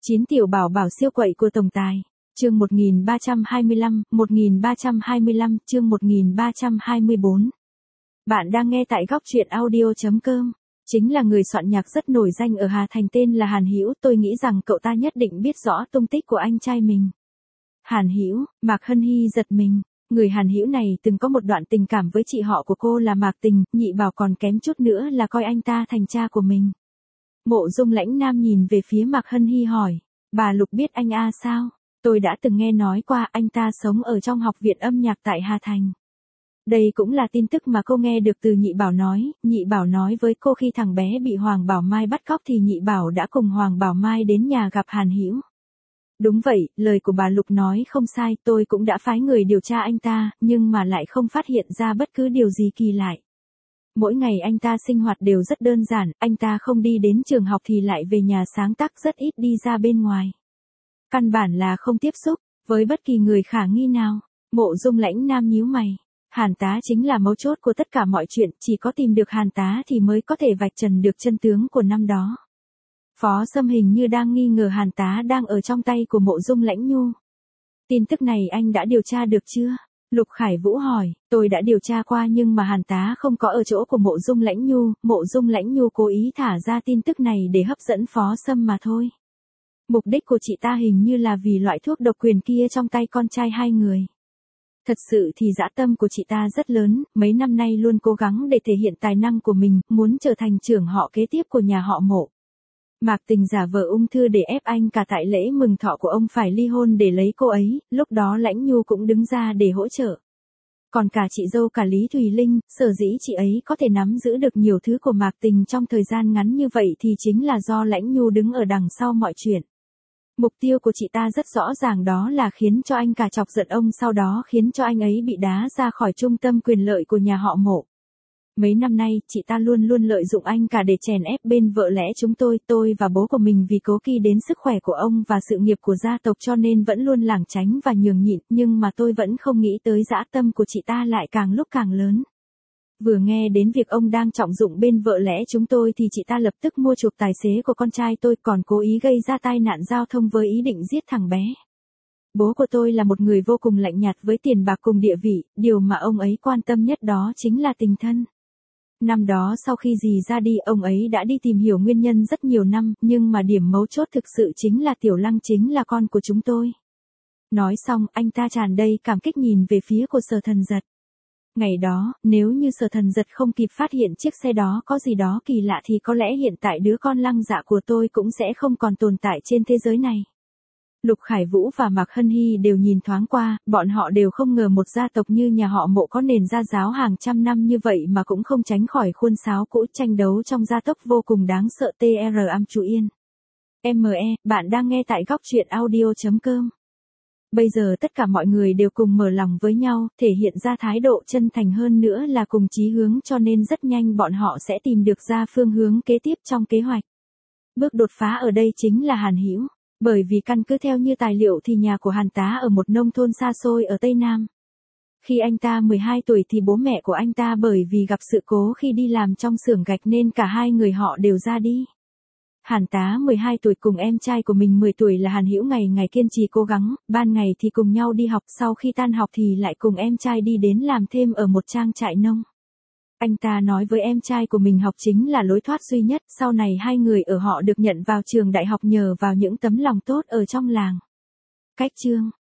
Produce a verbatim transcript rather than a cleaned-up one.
chín tiểu bảo bảo siêu quậy của tổng tài. Chương một nghìn ba trăm hai mươi lăm, một nghìn ba trăm hai mươi lăm, chương một nghìn ba trăm hai mươi bốn. Bạn đang nghe tại góc truyện audio chấm com. Chính là người soạn nhạc rất nổi danh ở Hà Thành tên là Hàn Hữu, tôi nghĩ rằng cậu ta nhất định biết rõ tung tích của anh trai mình. Hàn Hữu, Mạc Hân Hy giật mình. Người Hàn Hữu này từng có một đoạn tình cảm với chị họ của cô là Mạc Tình, nhị bảo còn kém chút nữa là coi anh ta thành cha của mình. Mộ Dung Lãnh Nam nhìn về phía Mạc Hân Hy hỏi, bà Lục biết anh A sao? Tôi đã từng nghe nói qua anh ta sống ở trong học viện âm nhạc tại Hà Thành. Đây cũng là tin tức mà cô nghe được từ nhị bảo nói, nhị bảo nói với cô khi thằng bé bị Hoàng Bảo Mai bắt cóc thì nhị bảo đã cùng Hoàng Bảo Mai đến nhà gặp Hàn Hữu. Đúng vậy, lời của bà Lục nói không sai, tôi cũng đã phái người điều tra anh ta, nhưng mà lại không phát hiện ra bất cứ điều gì kỳ lạ. Mỗi ngày anh ta sinh hoạt đều rất đơn giản, anh ta không đi đến trường học thì lại về nhà sáng tác, rất ít đi ra bên ngoài. Căn bản là không tiếp xúc với bất kỳ người khả nghi nào. Mộ Dung Lãnh Nam nhíu mày. Hàn tá chính là mấu chốt của tất cả mọi chuyện, chỉ có tìm được Hàn tá thì mới có thể vạch trần được chân tướng của năm đó. Phó Sâm hình như đang nghi ngờ Hàn tá đang ở trong tay của Mộ Dung Lãnh Nhu. Tin tức này anh đã điều tra được chưa? Lục Khải Vũ hỏi, tôi đã điều tra qua nhưng mà Hàn tá không có ở chỗ của Mộ Dung Lãnh Nhu, Mộ Dung Lãnh Nhu cố ý thả ra tin tức này để hấp dẫn Phó Sâm mà thôi. Mục đích của chị ta hình như là vì loại thuốc độc quyền kia trong tay con trai hai người. Thật sự thì dã tâm của chị ta rất lớn, mấy năm nay luôn cố gắng để thể hiện tài năng của mình, muốn trở thành trưởng họ kế tiếp của nhà họ Mộ. Mạc Tình giả vờ ung thư để ép anh cả tại lễ mừng thọ của ông phải ly hôn để lấy cô ấy, lúc đó Lãnh Nhu cũng đứng ra để hỗ trợ. Còn cả chị dâu cả Lý Thùy Linh, sở dĩ chị ấy có thể nắm giữ được nhiều thứ của Mạc Tình trong thời gian ngắn như vậy thì chính là do Lãnh Nhu đứng ở đằng sau mọi chuyện. Mục tiêu của chị ta rất rõ ràng, đó là khiến cho anh cả chọc giận ông, sau đó khiến cho anh ấy bị đá ra khỏi trung tâm quyền lợi của nhà họ Mộ. Mấy năm nay, chị ta luôn luôn lợi dụng anh cả để chèn ép bên vợ lẽ chúng tôi, tôi và bố của mình vì cố kỵ đến sức khỏe của ông và sự nghiệp của gia tộc cho nên vẫn luôn lảng tránh và nhường nhịn, nhưng mà tôi vẫn không nghĩ tới dã tâm của chị ta lại càng lúc càng lớn. Vừa nghe đến việc ông đang trọng dụng bên vợ lẽ chúng tôi thì chị ta lập tức mua chuộc tài xế của con trai tôi, còn cố ý gây ra tai nạn giao thông với ý định giết thằng bé. Bố của tôi là một người vô cùng lạnh nhạt với tiền bạc cùng địa vị, điều mà ông ấy quan tâm nhất đó chính là tình thân. Năm đó sau khi dì ra đi, ông ấy đã đi tìm hiểu nguyên nhân rất nhiều năm, nhưng mà điểm mấu chốt thực sự chính là Tiểu Lăng chính là con của chúng tôi. Nói xong, anh ta tràn đầy cảm kích nhìn về phía của Sở Thần Giật. Ngày đó, nếu như Sở Thần Giật không kịp phát hiện chiếc xe đó có gì đó kỳ lạ thì có lẽ hiện tại đứa con Lăng Dạ của tôi cũng sẽ không còn tồn tại trên thế giới này. Lục Khải Vũ và Mạc Hân Hy đều nhìn thoáng qua, bọn họ đều không ngờ một gia tộc như nhà họ Mộ có nền gia giáo hàng trăm năm như vậy mà cũng không tránh khỏi khuôn sáo cũ, tranh đấu trong gia tộc vô cùng đáng sợ. tê rờ Am Chú Yên. em e, bạn đang nghe tại góc truyện audio chấm com. Bây giờ tất cả mọi người đều cùng mở lòng với nhau, thể hiện ra thái độ chân thành hơn nữa là cùng chí hướng, cho nên rất nhanh bọn họ sẽ tìm được ra phương hướng kế tiếp trong kế hoạch. Bước đột phá ở đây chính là Hàn Hữu. Bởi vì căn cứ theo như tài liệu thì nhà của Hàn tá ở một nông thôn xa xôi ở Tây Nam. Khi anh ta mười hai tuổi thì bố mẹ của anh ta bởi vì gặp sự cố khi đi làm trong xưởng gạch nên cả hai người họ đều ra đi. Hàn tá mười hai tuổi cùng em trai của mình mười tuổi là Hàn Hữu ngày ngày kiên trì cố gắng, ban ngày thì cùng nhau đi học, sau khi tan học thì lại cùng em trai đi đến làm thêm ở một trang trại nông. Anh ta nói với em trai của mình học chính là lối thoát duy nhất, sau này hai người ở họ được nhận vào trường đại học nhờ vào những tấm lòng tốt ở trong làng. Cách chương